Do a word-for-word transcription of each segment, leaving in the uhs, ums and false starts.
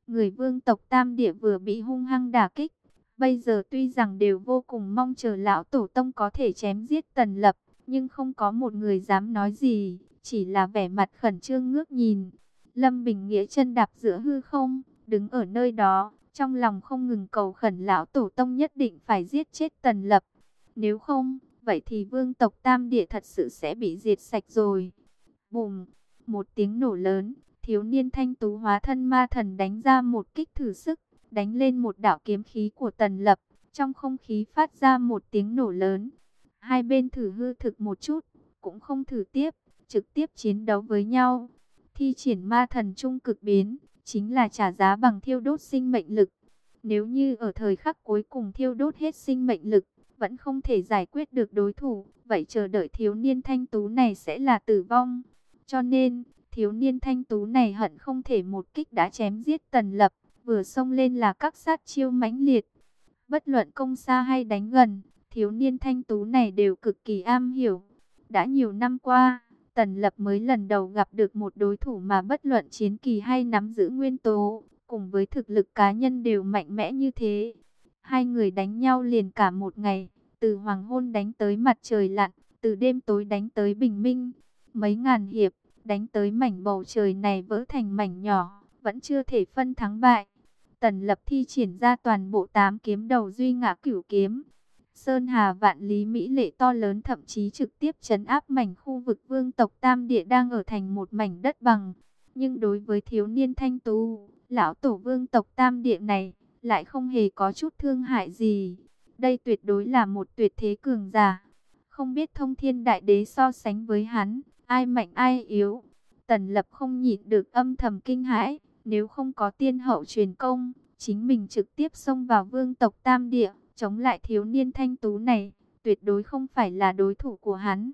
Người vương tộc Tam Địa vừa bị hung hăng đả kích, bây giờ tuy rằng đều vô cùng mong chờ lão tổ tông có thể chém giết Tần Lập, nhưng không có một người dám nói gì, chỉ là vẻ mặt khẩn trương ngước nhìn. Lâm Bình Nghĩa chân đạp giữa hư không, đứng ở nơi đó, trong lòng không ngừng cầu khẩn lão tổ tông nhất định phải giết chết Tần Lập. Nếu không, vậy thì vương tộc Tam Địa thật sự sẽ bị diệt sạch rồi. Bùm, một tiếng nổ lớn, thiếu niên thanh tú hóa thân ma thần đánh ra một kích thử sức, đánh lên một đạo kiếm khí của Tần Lập. Trong không khí phát ra một tiếng nổ lớn. Hai bên thử hư thực một chút, cũng không thử tiếp, trực tiếp chiến đấu với nhau. Thi triển ma thần trung cực biến, chính là trả giá bằng thiêu đốt sinh mệnh lực. Nếu như ở thời khắc cuối cùng thiêu đốt hết sinh mệnh lực, vẫn không thể giải quyết được đối thủ, vậy chờ đợi thiếu niên thanh tú này sẽ là tử vong. Cho nên, thiếu niên thanh tú này hận không thể một kích đã chém giết Tần Lập, vừa xông lên là các sát chiêu mãnh liệt. Bất luận công xa hay đánh gần, thiếu niên thanh tú này đều cực kỳ am hiểu. Đã nhiều năm qua, Tần Lập mới lần đầu gặp được một đối thủ mà bất luận chiến kỳ hay nắm giữ nguyên tố, cùng với thực lực cá nhân đều mạnh mẽ như thế. Hai người đánh nhau liền cả một ngày, từ hoàng hôn đánh tới mặt trời lặn, từ đêm tối đánh tới bình minh. Mấy ngàn hiệp, đánh tới mảnh bầu trời này vỡ thành mảnh nhỏ, vẫn chưa thể phân thắng bại. Tần Lập thi triển ra toàn bộ tám kiếm đầu duy ngã cửu kiếm. Sơn hà vạn lý mỹ lệ to lớn, thậm chí trực tiếp trấn áp mảnh khu vực vương tộc Tam Địa đang ở thành một mảnh đất bằng. Nhưng đối với thiếu niên thanh tú, lão tổ vương tộc Tam Địa này, lại không hề có chút thương hại gì. Đây tuyệt đối là một tuyệt thế cường giả. Không biết thông thiên đại đế so sánh với hắn, ai mạnh ai yếu. Tần Lập không nhịn được âm thầm kinh hãi. Nếu không có tiên hậu truyền công, chính mình trực tiếp xông vào vương tộc Tam Địa, chống lại thiếu niên thanh tú này, tuyệt đối không phải là đối thủ của hắn.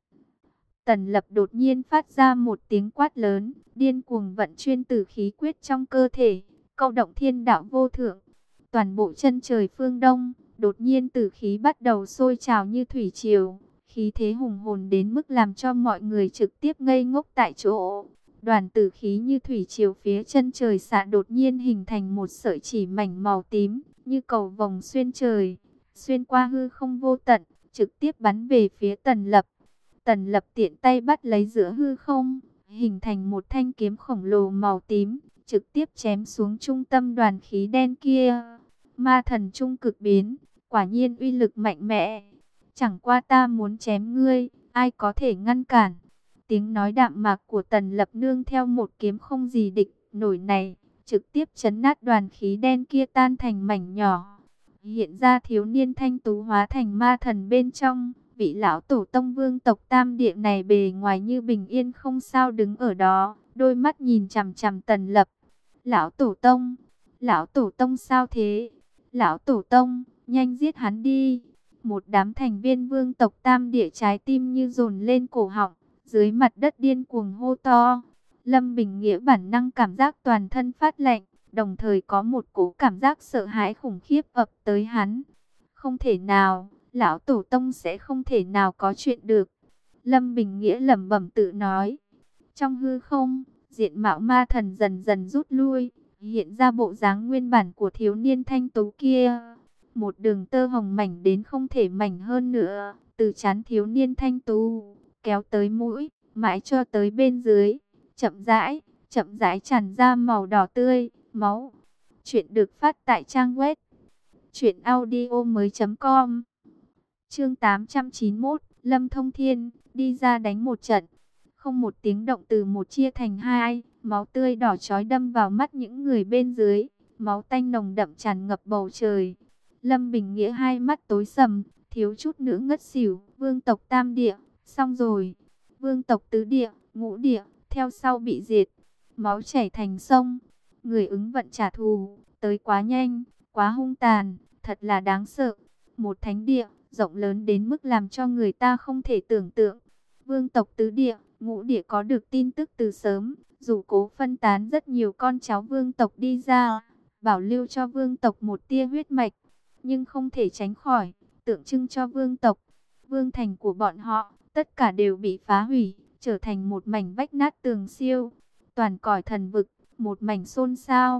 Tần Lập đột nhiên phát ra một tiếng quát lớn, điên cuồng vận chuyên tử khí quyết trong cơ thể, câu động thiên đạo vô thượng. Toàn bộ chân trời phương Đông, đột nhiên tử khí bắt đầu sôi trào như thủy triều, khí thế hùng hồn đến mức làm cho mọi người trực tiếp ngây ngốc tại chỗ. Đoàn tử khí như thủy triều phía chân trời xạ đột nhiên hình thành một sợi chỉ mảnh màu tím, như cầu vồng xuyên trời, xuyên qua hư không vô tận, trực tiếp bắn về phía Tần Lập. Tần Lập tiện tay bắt lấy giữa hư không, hình thành một thanh kiếm khổng lồ màu tím, trực tiếp chém xuống trung tâm đoàn khí đen kia. Ma thần trung cực biến, quả nhiên uy lực mạnh mẽ. Chẳng qua ta muốn chém ngươi, ai có thể ngăn cản? Tiếng nói đạm mạc của Tần Lập nương theo một kiếm không gì địch nổi này, trực tiếp chấn nát đoàn khí đen kia tan thành mảnh nhỏ. Hiện ra thiếu niên thanh tú hóa thành ma thần bên trong, vị lão tổ tông vương tộc Tam Địa này bề ngoài như bình yên không sao đứng ở đó, đôi mắt nhìn chằm chằm Tần Lập. Lão tổ tông, lão tổ tông sao thế? Lão tổ tông, nhanh giết hắn đi. Một đám thành viên vương tộc Tam Địa trái tim như dồn lên cổ họng, dưới mặt đất điên cuồng hô to. Lâm Bình Nghĩa bản năng cảm giác toàn thân phát lạnh, đồng thời có một cỗ cảm giác sợ hãi khủng khiếp ập tới hắn. Không thể nào, lão tổ tông sẽ không thể nào có chuyện được. Lâm Bình Nghĩa lẩm bẩm tự nói. Trong hư không, diện mạo ma thần dần dần rút lui, hiện ra bộ dáng nguyên bản của thiếu niên thanh tú kia. Một đường tơ hồng mảnh đến không thể mảnh hơn nữa, từ trán thiếu niên thanh tú kéo tới mũi, mãi cho tới bên dưới, chậm rãi, chậm rãi tràn ra màu đỏ tươi, máu. Chuyện được phát tại trang web truyện audio mới.com. Chương tám trăm chín mươi mốt, Lâm Thông Thiên đi ra đánh một trận. Không một tiếng động, từ một chia thành hai, máu tươi đỏ chói đâm vào mắt những người bên dưới, máu tanh nồng đậm tràn ngập bầu trời. Lâm Bình Nghĩa hai mắt tối sầm, thiếu chút nữa ngất xỉu. Vương tộc Tam Địa, xong rồi. Vương tộc Tứ Địa, Ngũ Địa, theo sau bị diệt. Máu chảy thành sông. Người ứng vận trả thù, tới quá nhanh, quá hung tàn, thật là đáng sợ. Một thánh địa, rộng lớn đến mức làm cho người ta không thể tưởng tượng. Vương tộc Tứ Địa, Ngũ Địa có được tin tức từ sớm, dù cố phân tán rất nhiều con cháu vương tộc đi ra, bảo lưu cho vương tộc một tia huyết mạch, nhưng không thể tránh khỏi, tượng trưng cho vương tộc, vương thành của bọn họ, tất cả đều bị phá hủy, trở thành một mảnh vách nát tường siêu. Toàn cõi thần vực, một mảnh xôn xao.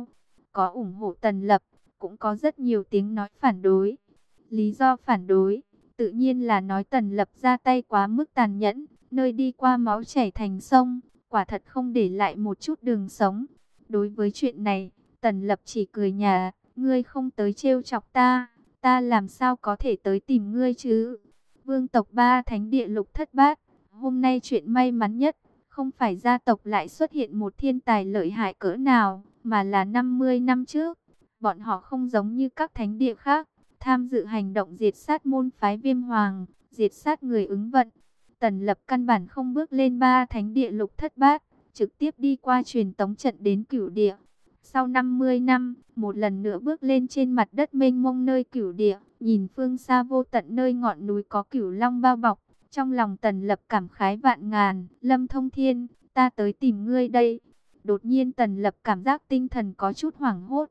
có ủng hộ Tần Lập, cũng có rất nhiều tiếng nói phản đối. Lý do phản đối, tự nhiên là nói Tần Lập ra tay quá mức tàn nhẫn, nơi đi qua máu chảy thành sông, quả thật không để lại một chút đường sống. Đối với chuyện này, Tần Lập chỉ cười nhạt, ngươi không tới trêu chọc ta, ta làm sao có thể tới tìm ngươi chứ? Vương tộc ba thánh địa lục thất bát, hôm nay chuyện may mắn nhất, không phải gia tộc lại xuất hiện một thiên tài lợi hại cỡ nào, mà là năm mươi năm trước. Bọn họ không giống như các thánh địa khác, tham dự hành động diệt sát môn phái Viêm Hoàng, diệt sát người ứng vận. Tần Lập căn bản không bước lên ba thánh địa lục thất bát, trực tiếp đi qua truyền tống trận đến Cửu địa. Sau năm mươi năm, một lần nữa bước lên trên mặt đất mênh mông nơi Cửu địa, nhìn phương xa vô tận nơi ngọn núi có Cửu Long bao bọc, trong lòng Tần Lập cảm khái vạn ngàn. Lâm Thông Thiên, ta tới tìm ngươi đây. Đột nhiên Tần Lập cảm giác tinh thần có chút hoảng hốt.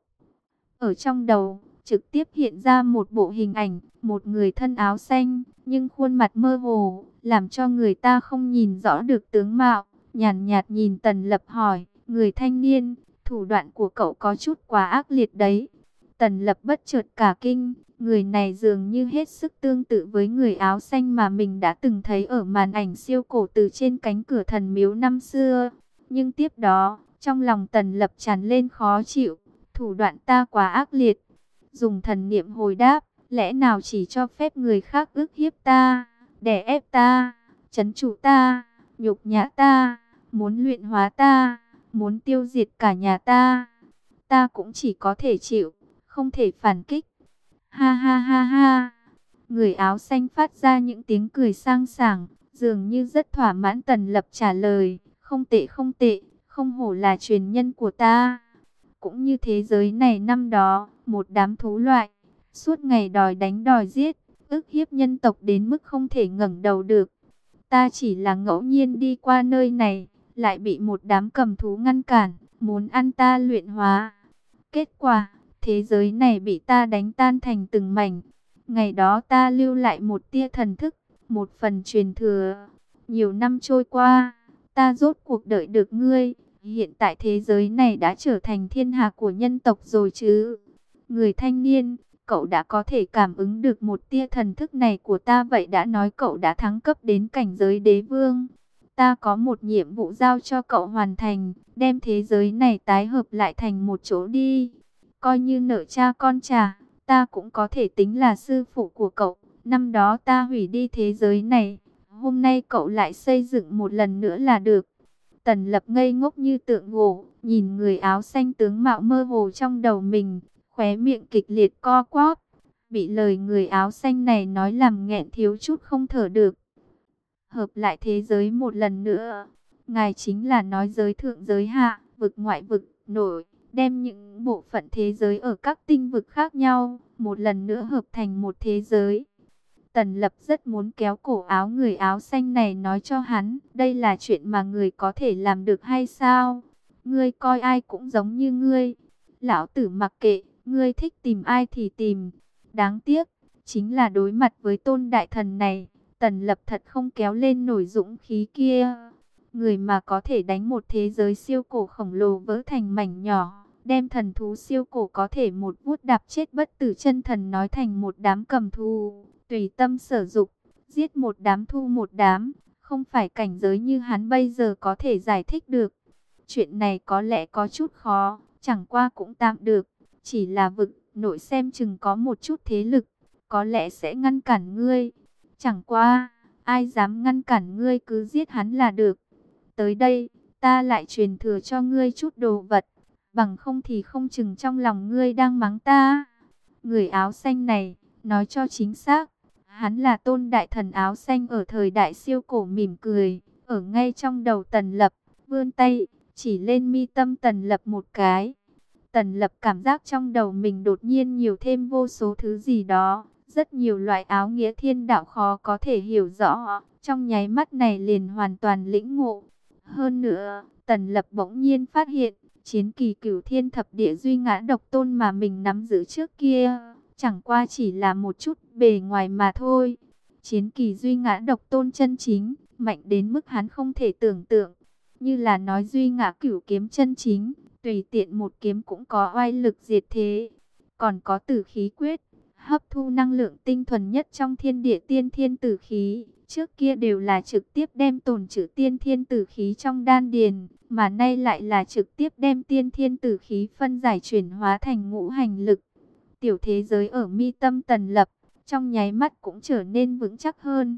Ở trong đầu, trực tiếp hiện ra một bộ hình ảnh, một người thân áo xanh, nhưng khuôn mặt mơ hồ, làm cho người ta không nhìn rõ được tướng mạo. Nhàn nhạt nhìn Tần Lập hỏi, người thanh niên, thủ đoạn của cậu có chút quá ác liệt đấy. Tần Lập bất chợt cả kinh, người này dường như hết sức tương tự với người áo xanh mà mình đã từng thấy ở màn ảnh siêu cổ từ trên cánh cửa thần miếu năm xưa. Nhưng tiếp đó, trong lòng Tần Lập tràn lên khó chịu, thủ đoạn ta quá ác liệt. Dùng thần niệm hồi đáp, lẽ nào chỉ cho phép người khác ức hiếp ta, đè ép ta, trấn trụ ta, nhục nhã ta, muốn luyện hóa ta, muốn tiêu diệt cả nhà ta. Ta cũng chỉ có thể chịu, không thể phản kích. Ha ha ha ha. Người áo xanh phát ra những tiếng cười sang sảng, dường như rất thỏa mãn. Tần Lập trả lời, không tệ không tệ, không hổ là truyền nhân của ta. Cũng như thế giới này năm đó, một đám thú loại, suốt ngày đòi đánh đòi giết, ức hiếp nhân tộc đến mức không thể ngẩng đầu được. Ta chỉ là ngẫu nhiên đi qua nơi này, lại bị một đám cầm thú ngăn cản, muốn ăn ta luyện hóa. Kết quả, thế giới này bị ta đánh tan thành từng mảnh. Ngày đó ta lưu lại một tia thần thức, một phần truyền thừa. Nhiều năm trôi qua, ta rốt cuộc đợi được ngươi. Hiện tại thế giới này đã trở thành thiên hạ của nhân tộc rồi chứ. Người thanh niên, cậu đã có thể cảm ứng được một tia thần thức này của ta, vậy đã nói cậu đã thăng cấp đến cảnh giới đế vương. Ta có một nhiệm vụ giao cho cậu hoàn thành, đem thế giới này tái hợp lại thành một chỗ đi. Coi như nợ cha con trả, ta cũng có thể tính là sư phụ của cậu. Năm đó ta hủy đi thế giới này, hôm nay cậu lại xây dựng một lần nữa là được. Tần Lập ngây ngốc như tượng gỗ, nhìn người áo xanh tướng mạo mơ hồ trong đầu mình, khóe miệng kịch liệt co quắp, bị lời người áo xanh này nói làm nghẹn thiếu chút không thở được. Hợp lại thế giới một lần nữa, ngài chính là nói giới thượng giới hạ, vực ngoại vực nội, đem những bộ phận thế giới ở các tinh vực khác nhau, một lần nữa hợp thành một thế giới. Tần Lập rất muốn kéo cổ áo người áo xanh này nói cho hắn, đây là chuyện mà người có thể làm được hay sao? Ngươi coi ai cũng giống như ngươi. Lão tử mặc kệ, ngươi thích tìm ai thì tìm. Đáng tiếc, chính là đối mặt với tôn đại thần này, Tần Lập thật không kéo lên nổi dũng khí kia. Người mà có thể đánh một thế giới siêu cổ khổng lồ vỡ thành mảnh nhỏ, đem thần thú siêu cổ có thể một vuốt đạp chết bất tử chân thần nói thành một đám cầm thú, tùy tâm sở dục, giết một đám thu một đám, không phải cảnh giới như hắn bây giờ có thể giải thích được. Chuyện này có lẽ có chút khó, chẳng qua cũng tạm được, chỉ là vực nội xem chừng có một chút thế lực, có lẽ sẽ ngăn cản ngươi. Chẳng qua, ai dám ngăn cản ngươi, cứ giết hắn là được. Tới đây, ta lại truyền thừa cho ngươi chút đồ vật, bằng không thì không chừng trong lòng ngươi đang mắng ta. Người áo xanh này, nói cho chính xác, hắn là tôn đại thần áo xanh ở thời đại siêu cổ, mỉm cười, ở ngay trong đầu Tần Lập, vươn tay, chỉ lên mi tâm Tần Lập một cái. Tần Lập cảm giác trong đầu mình đột nhiên nhiều thêm vô số thứ gì đó, rất nhiều loại áo nghĩa thiên đạo khó có thể hiểu rõ, trong nháy mắt này liền hoàn toàn lĩnh ngộ. Hơn nữa, Tần Lập bỗng nhiên phát hiện, chiến kỳ cửu thiên thập địa duy ngã độc tôn mà mình nắm giữ trước kia, chẳng qua chỉ là một chút bề ngoài mà thôi. Chiến kỳ duy ngã độc tôn chân chính, mạnh đến mức hắn không thể tưởng tượng. Như là nói duy ngã cửu kiếm chân chính, tùy tiện một kiếm cũng có oai lực diệt thế. Còn có tử khí quyết, hấp thu năng lượng tinh thuần nhất trong thiên địa tiên thiên tử khí. Trước kia đều là trực tiếp đem tồn trữ tiên thiên tử khí trong đan điền, mà nay lại là trực tiếp đem tiên thiên tử khí phân giải chuyển hóa thành ngũ hành lực. Tiểu thế giới ở mi tâm Tần Lập, trong nháy mắt cũng trở nên vững chắc hơn.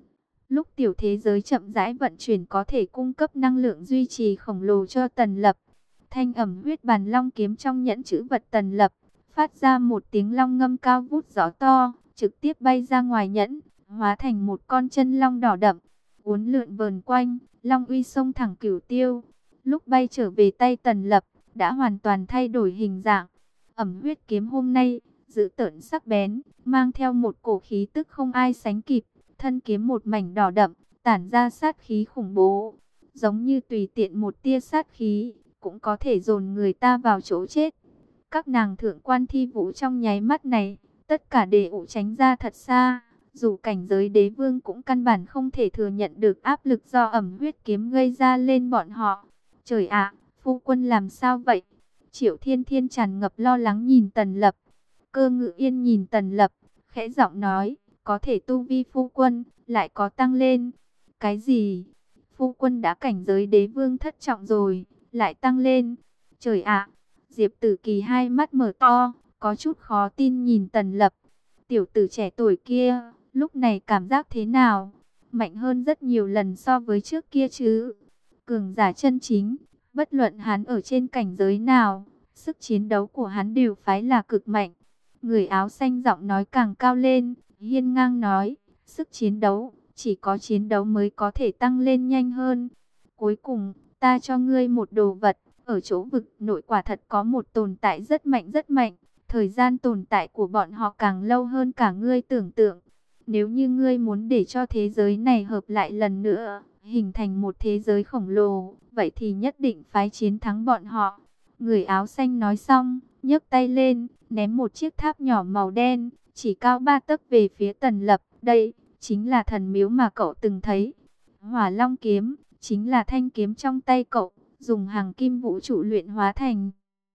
Lúc tiểu thế giới chậm rãi vận chuyển có thể cung cấp năng lượng duy trì khổng lồ cho Tần Lập. Thanh ẩm huyết bàn long kiếm trong nhẫn chữ vật Tần Lập, phát ra một tiếng long ngâm cao vút gió to, trực tiếp bay ra ngoài nhẫn, hóa thành một con chân long đỏ đậm, uốn lượn vờn quanh, long uy xông thẳng cửu tiêu. Lúc bay trở về tay Tần Lập, đã hoàn toàn thay đổi hình dạng. Ẩm huyết kiếm hôm nay, dữ tợn sắc bén, mang theo một cổ khí tức không ai sánh kịp, thân kiếm một mảnh đỏ đậm, tản ra sát khí khủng bố, giống như tùy tiện một tia sát khí, cũng có thể dồn người ta vào chỗ chết. Các nàng thượng quan thi vũ trong nháy mắt này, tất cả đều ụ tránh ra thật xa. Dù cảnh giới đế vương cũng căn bản không thể thừa nhận được áp lực do ẩm huyết kiếm gây ra lên bọn họ. Trời ạ, phu quân làm sao vậy? Triệu Thiên Thiên tràn ngập lo lắng nhìn Tần Lập. Cơ Ngự Yên nhìn Tần Lập, khẽ giọng nói, có thể tu vi phu quân lại có tăng lên. Cái gì? Phu quân đã cảnh giới đế vương thất trọng rồi, lại tăng lên. Trời ạ! Diệp Tử Kỳ hai mắt mở to, có chút khó tin nhìn Tần Lập. Tiểu tử trẻ tuổi kia, lúc này cảm giác thế nào? Mạnh hơn rất nhiều lần so với trước kia chứ. Cường giả chân chính, bất luận hắn ở trên cảnh giới nào, sức chiến đấu của hắn đều phái là cực mạnh. Người áo xanh giọng nói càng cao lên, hiên ngang nói, sức chiến đấu, chỉ có chiến đấu mới có thể tăng lên nhanh hơn. Cuối cùng, ta cho ngươi một đồ vật, ở chỗ vực nội quả thật có một tồn tại rất mạnh rất mạnh. Thời gian tồn tại của bọn họ càng lâu hơn cả ngươi tưởng tượng. Nếu như ngươi muốn để cho thế giới này hợp lại lần nữa, hình thành một thế giới khổng lồ, vậy thì nhất định phải chiến thắng bọn họ. Người áo xanh nói xong, nhấc tay lên, ném một chiếc tháp nhỏ màu đen, chỉ cao ba tấc về phía Tần Lập. Đây, chính là thần miếu mà cậu từng thấy. Hỏa Long kiếm, chính là thanh kiếm trong tay cậu, dùng hàng kim vũ trụ luyện hóa thành.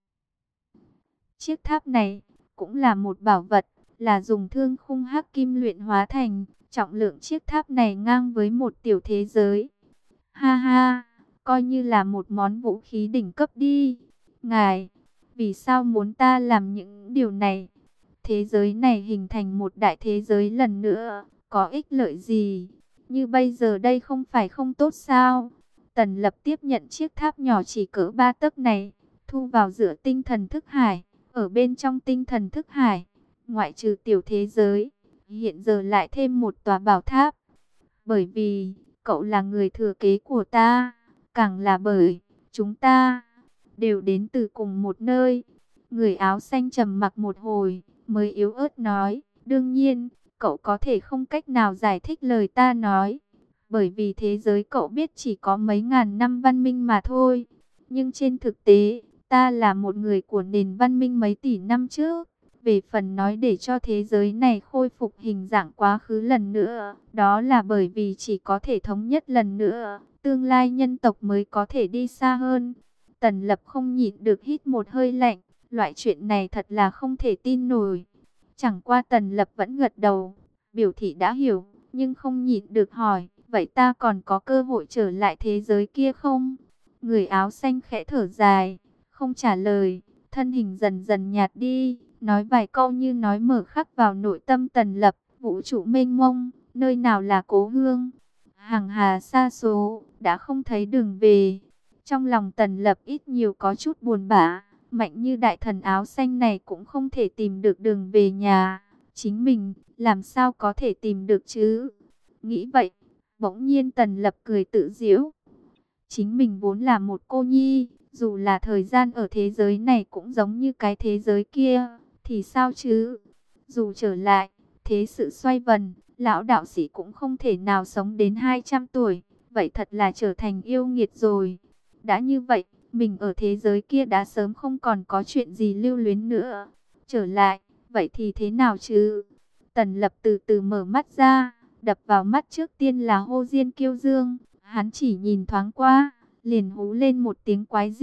Chiếc tháp này cũng là một bảo vật, là dùng thương khung hắc kim luyện hóa thành. Trọng lượng chiếc tháp này ngang với một tiểu thế giới. Ha ha, coi như là một món vũ khí đỉnh cấp đi. Ngài, vì sao muốn ta làm những điều này? Thế giới này hình thành một đại thế giới lần nữa, có ích lợi gì? Như bây giờ đây không phải không tốt sao? Tần Lập tiếp nhận chiếc tháp nhỏ chỉ cỡ ba tấc này, thu vào giữa tinh thần thức hải. Ở bên trong tinh thần thức hải, ngoại trừ tiểu thế giới, hiện giờ lại thêm một tòa bảo tháp. Bởi vì, cậu là người thừa kế của ta, càng là bởi, chúng ta đều đến từ cùng một nơi. Người áo xanh trầm mặc một hồi, mới yếu ớt nói, đương nhiên, cậu có thể không cách nào giải thích lời ta nói. Bởi vì thế giới cậu biết chỉ có mấy ngàn năm văn minh mà thôi. Nhưng trên thực tế, ta là một người của nền văn minh mấy tỷ năm trước. Về phần nói để cho thế giới này khôi phục hình dạng quá khứ lần nữa, đó là bởi vì chỉ có thể thống nhất lần nữa, tương lai nhân tộc mới có thể đi xa hơn. Tần Lập không nhịn được hít một hơi lạnh, loại chuyện này thật là không thể tin nổi. Chẳng qua Tần Lập vẫn gật đầu, biểu thị đã hiểu, nhưng không nhịn được hỏi, vậy ta còn có cơ hội trở lại thế giới kia không? Người áo xanh khẽ thở dài, không trả lời, thân hình dần dần nhạt đi, nói vài câu như nói mở khắc vào nội tâm Tần Lập. Vũ trụ mênh mông, nơi nào là cố hương? Hàng hà xa số, đã không thấy đường về. Trong lòng Tần Lập ít nhiều có chút buồn bã, mạnh như đại thần áo xanh này cũng không thể tìm được đường về nhà. Chính mình, làm sao có thể tìm được chứ? Nghĩ vậy, bỗng nhiên Tần Lập cười tự giễu. Chính mình vốn là một cô nhi, dù là thời gian ở thế giới này cũng giống như cái thế giới kia, thì sao chứ? Dù trở lại, thế sự xoay vần, lão đạo sĩ cũng không thể nào sống đến hai trăm tuổi, vậy thật là trở thành yêu nghiệt rồi. Đã như vậy, mình ở thế giới kia đã sớm không còn có chuyện gì lưu luyến nữa. Trở lại, vậy thì thế nào chứ? Tần Lập từ từ mở mắt ra, đập vào mắt trước tiên là Hồ Diên Kiêu Dương. Hắn chỉ nhìn thoáng qua, liền hú lên một tiếng quái dị,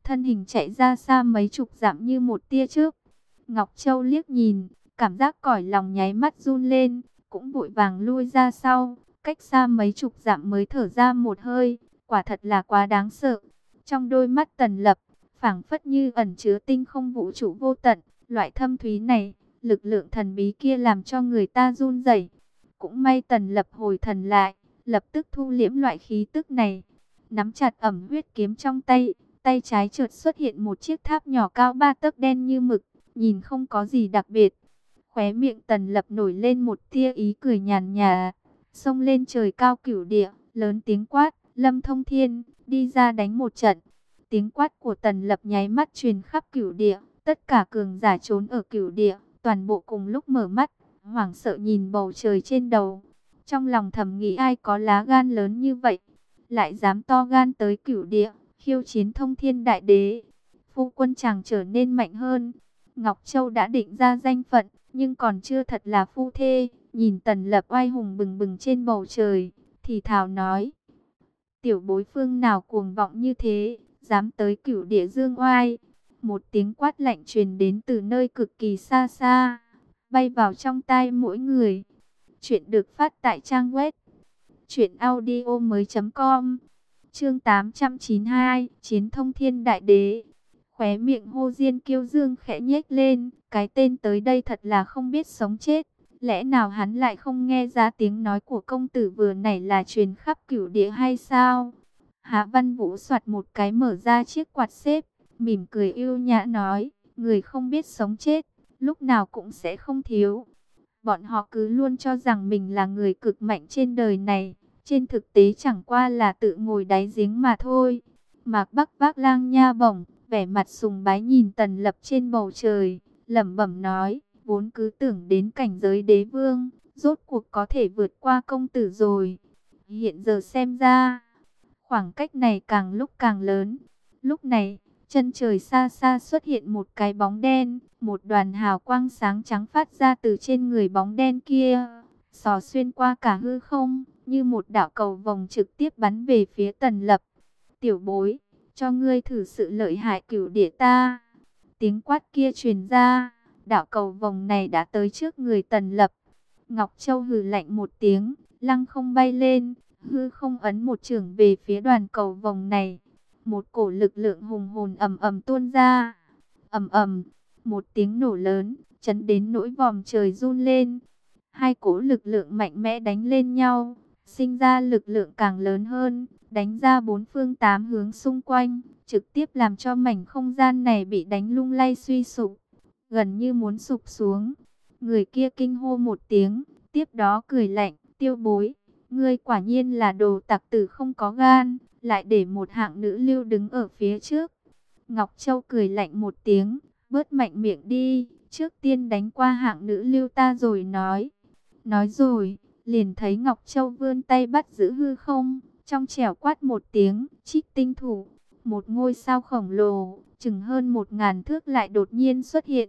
thân hình chạy ra xa mấy chục dặm như một tia chớp. Ngọc Châu liếc nhìn, cảm giác còi lòng nháy mắt run lên, cũng vội vàng lui ra sau, cách xa mấy chục dặm mới thở ra một hơi, quả thật là quá đáng sợ. Trong đôi mắt Tần Lập, phảng phất như ẩn chứa tinh không vũ trụ vô tận, loại thâm thúy này, lực lượng thần bí kia làm cho người ta run rẩy. Cũng may Tần Lập hồi thần lại, lập tức thu liễm loại khí tức này, nắm chặt ẩm huyết kiếm trong tay, tay trái chợt xuất hiện một chiếc tháp nhỏ cao ba tấc đen như mực, nhìn không có gì đặc biệt. Khóe miệng Tần Lập nổi lên một tia ý cười nhàn nhạt, xông lên trời cao cửu địa, lớn tiếng quát, Lâm Thông Thiên, đi ra đánh một trận. Tiếng quát của Tần Lập nháy mắt truyền khắp cửu địa, tất cả cường giả trốn ở cửu địa, toàn bộ cùng lúc mở mắt, hoảng sợ nhìn bầu trời trên đầu. Trong lòng thầm nghĩ ai có lá gan lớn như vậy, lại dám to gan tới cửu địa, khiêu chiến Thông Thiên Đại Đế. Phu quân chàng trở nên mạnh hơn. Ngọc Châu đã định ra danh phận, nhưng còn chưa thật là phu thê. Nhìn Tần Lập oai hùng bừng bừng trên bầu trời, thì thào nói, tiểu bối phương nào cuồng vọng như thế, dám tới cửu địa dương oai. Một tiếng quát lạnh truyền đến từ nơi cực kỳ xa xa, bay vào trong tai mỗi người. Chuyện được phát tại trang web truyện audio mới chấm com. Chương tám trăm chín mươi hai, Chiến Thông Thiên Đại Đế. Khóe miệng Hồ Diên Kiêu Dương khẽ nhếch lên, cái tên tới đây thật là không biết sống chết. Lẽ nào hắn lại không nghe ra tiếng nói của công tử vừa nãy là truyền khắp cửu địa hay sao? Hạ Văn Vũ soạt một cái mở ra chiếc quạt xếp, mỉm cười yêu nhã nói, người không biết sống chết, lúc nào cũng sẽ không thiếu. Bọn họ cứ luôn cho rằng mình là người cực mạnh trên đời này, trên thực tế chẳng qua là tự ngồi đáy giếng mà thôi. Mạc Bắc vác lang nha bổng, vẻ mặt sùng bái nhìn Tần Lập trên bầu trời, lẩm bẩm nói, vốn cứ tưởng đến cảnh giới đế vương, rốt cuộc có thể vượt qua công tử rồi. Hiện giờ xem ra, khoảng cách này càng lúc càng lớn. Lúc này, chân trời xa xa xuất hiện một cái bóng đen, một đoàn hào quang sáng trắng phát ra từ trên người bóng đen kia, xò xuyên qua cả hư không, như một đạo cầu vồng trực tiếp bắn về phía Tần Lập. Tiểu bối, cho ngươi thử sự lợi hại cửu địa ta. Tiếng quát kia truyền ra, đạo cầu vồng này đã tới trước người Tần Lập. Ngọc Châu hừ lạnh một tiếng, lăng không bay lên, hư không ấn một chưởng về phía đoàn cầu vồng này. Một cổ lực lượng hùng hồn ầm ầm tuôn ra. Ầm ầm, một tiếng nổ lớn, chấn đến nỗi vòm trời run lên. Hai cỗ lực lượng mạnh mẽ đánh lên nhau, sinh ra lực lượng càng lớn hơn, đánh ra bốn phương tám hướng xung quanh, trực tiếp làm cho mảnh không gian này bị đánh lung lay suy sụp, gần như muốn sụp xuống. Người kia kinh hô một tiếng, tiếp đó cười lạnh, Tiêu bối, ngươi quả nhiên là đồ tặc tử không có gan, lại để một hạng nữ lưu đứng ở phía trước. Ngọc Châu cười lạnh một tiếng, bớt mạnh miệng đi, trước tiên đánh qua hạng nữ lưu ta rồi nói. Nói rồi, liền thấy Ngọc Châu vươn tay bắt giữ hư không, trong trẻo quát một tiếng, Trích Tinh Thủ. Một ngôi sao khổng lồ, chừng hơn một ngàn thước lại đột nhiên xuất hiện.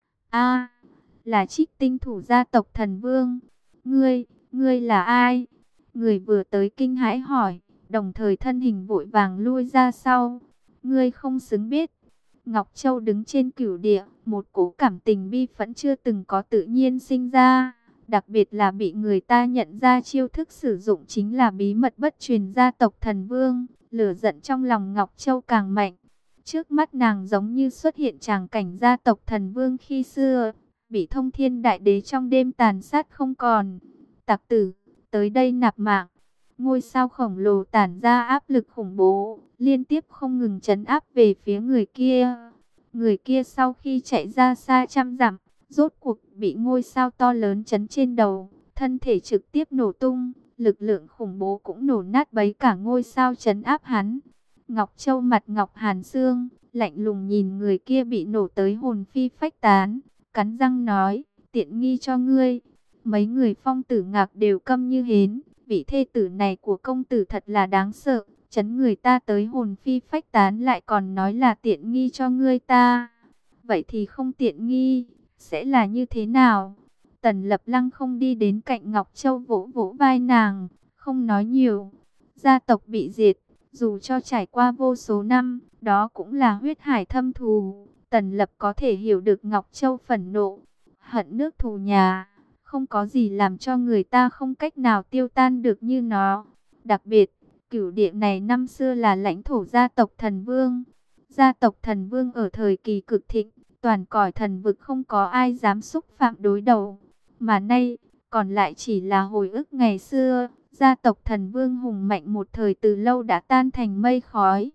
A, là Trích Tinh Thủ gia tộc Thần Vương. Ngươi, ngươi là ai? Người vừa tới kinh hãi hỏi, đồng thời thân hình vội vàng lui ra sau. Ngươi không xứng biết. Ngọc Châu đứng trên cửu địa, một cố cảm tình bi phẫn chưa từng có tự nhiên sinh ra. Đặc biệt là bị người ta nhận ra chiêu thức sử dụng chính là bí mật bất truyền gia tộc Thần Vương. Lửa giận trong lòng Ngọc Châu càng mạnh. Trước mắt nàng giống như xuất hiện tràng cảnh gia tộc Thần Vương khi xưa, bị Thông Thiên Đại Đế trong đêm tàn sát không còn. Tặc tử, tới đây nạp mạng. Ngôi sao khổng lồ tản ra áp lực khủng bố, liên tiếp không ngừng trấn áp về phía người kia. Người kia sau khi chạy ra xa trăm dặm, rốt cuộc bị ngôi sao to lớn chấn trên đầu, thân thể trực tiếp nổ tung, lực lượng khủng bố cũng nổ nát bấy cả ngôi sao trấn áp hắn. Ngọc Châu mặt ngọc hàn xương, lạnh lùng nhìn người kia bị nổ tới hồn phi phách tán, cắn răng nói, tiện nghi cho ngươi. Mấy người Phong Tử Ngạc đều câm như hến, vị thê tử này của công tử thật là đáng sợ, chấn người ta tới hồn phi phách tán lại còn nói là tiện nghi cho ngươi ta. Vậy thì không tiện nghi, sẽ là như thế nào? Tần Lập Lăng không đi đến cạnh Ngọc Châu vỗ vỗ vai nàng, không nói nhiều. Gia tộc bị diệt, Dù cho trải qua vô số năm, đó cũng là huyết hải thâm thù. Tần Lập có thể hiểu được Ngọc Châu phẫn nộ, hận nước thù nhà. Không có gì làm cho người ta không cách nào tiêu tan được như nó. Đặc biệt, cửu địa này năm xưa là lãnh thổ gia tộc Thần Vương. Gia tộc Thần Vương ở thời kỳ cực thịnh, toàn cõi thần vực không có ai dám xúc phạm đối đầu. Mà nay, còn lại chỉ là hồi ức ngày xưa. Gia tộc Thần Vương hùng mạnh một thời từ lâu đã tan thành mây khói.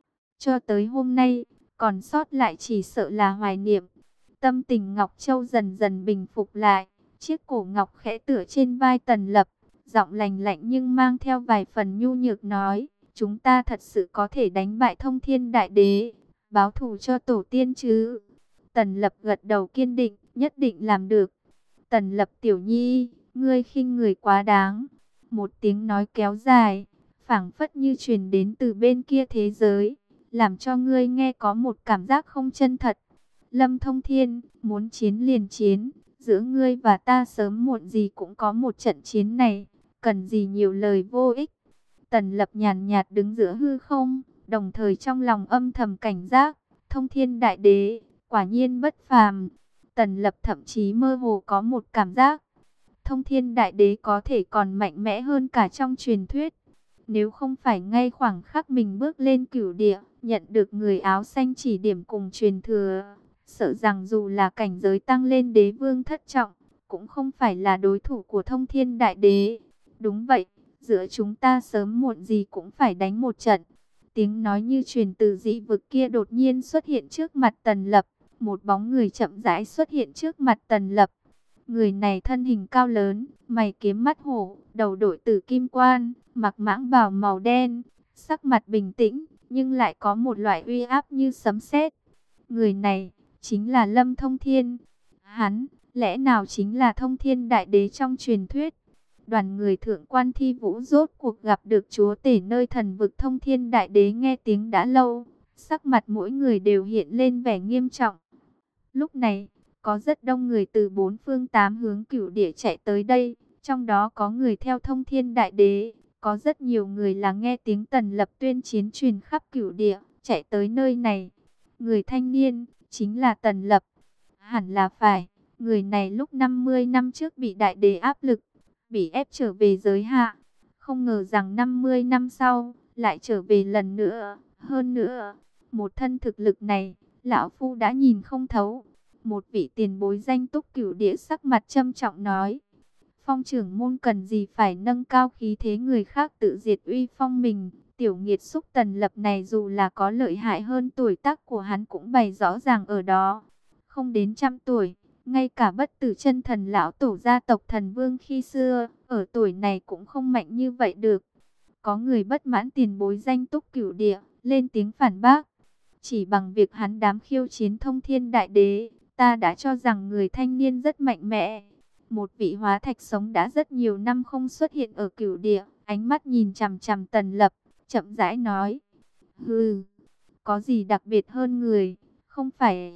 Cho tới hôm nay, còn sót lại chỉ sợ là hoài niệm. Tâm tình Ngọc Châu dần dần bình phục lại. Chiếc cổ ngọc khẽ tựa trên vai Tần Lập, giọng lành lạnh nhưng mang theo vài phần nhu nhược nói, chúng ta thật sự có thể đánh bại Thông Thiên Đại Đế, báo thù cho tổ tiên chứ? Tần Lập gật đầu kiên định, nhất định làm được. Tần Lập tiểu nhi, ngươi khinh người quá đáng. Một tiếng nói kéo dài, phảng phất như truyền đến từ bên kia thế giới, làm cho ngươi nghe có một cảm giác không chân thật. Lâm Thông Thiên, muốn chiến liền chiến, giữa ngươi và ta sớm muộn gì cũng có một trận chiến này, cần gì nhiều lời vô ích. Tần Lập nhàn nhạt đứng giữa hư không, đồng thời trong lòng âm thầm cảnh giác, Thông Thiên Đại Đế, quả nhiên bất phàm. Tần Lập thậm chí mơ hồ có một cảm giác, Thông Thiên Đại Đế có thể còn mạnh mẽ hơn cả trong truyền thuyết. Nếu không phải ngay khoảng khắc mình bước lên cửu địa, nhận được người áo xanh chỉ điểm cùng truyền thừa, sợ rằng dù là cảnh giới tăng lên đế vương thất trọng, cũng không phải là đối thủ của Thông Thiên Đại Đế. Đúng vậy, giữa chúng ta sớm muộn gì cũng phải đánh một trận. Tiếng nói như truyền từ dị vực kia đột nhiên xuất hiện trước mặt Tần Lập. Một bóng người chậm rãi xuất hiện trước mặt Tần Lập. Người này thân hình cao lớn, mày kiếm mắt hổ, đầu đội tử kim quan, mặc mãng bào màu đen, sắc mặt bình tĩnh, nhưng lại có một loại uy áp như sấm sét. Người này chính là Lâm Thông Thiên. Hắn, lẽ nào chính là Thông Thiên Đại Đế trong truyền thuyết? Đoàn người thượng quan Thi Vũ rốt cuộc gặp được chúa tể nơi thần vực Thông Thiên Đại Đế nghe tiếng đã lâu, sắc mặt mỗi người đều hiện lên vẻ nghiêm trọng. Lúc này, có rất đông người từ bốn phương tám hướng cửu địa chạy tới đây, trong đó có người theo Thông Thiên Đại Đế, có rất nhiều người là nghe tiếng Tần Lập tuyên chiến truyền khắp cửu địa, chạy tới nơi này. Người thanh niên, chính là Tần Lập. Hẳn là phải, người này lúc năm mươi năm trước bị Đại Đế áp lực, bị ép trở về giới hạ. Không ngờ rằng năm mươi năm sau, lại trở về lần nữa. Hơn nữa, một thân thực lực này, lão phu đã nhìn không thấu. Một vị tiền bối danh túc cửu địa sắc mặt trầm trọng nói, Phong trưởng môn cần gì phải nâng cao khí thế người khác tự diệt uy phong mình. Tiểu nghiệt xúc Tần Lập này dù là có lợi hại hơn tuổi tác của hắn cũng bày rõ ràng ở đó. Không đến trăm tuổi, ngay cả bất tử chân thần lão tổ gia tộc Thần Vương khi xưa, ở tuổi này cũng không mạnh như vậy được. Có người bất mãn tiền bối danh túc cửu địa, lên tiếng phản bác. Chỉ bằng việc hắn dám khiêu chiến Thông Thiên Đại Đế, ta đã cho rằng người thanh niên rất mạnh mẽ. Một vị hóa thạch sống đã rất nhiều năm không xuất hiện ở cửu địa, ánh mắt nhìn chằm chằm Tần Lập, chậm rãi nói, hừ, có gì đặc biệt hơn người, không phải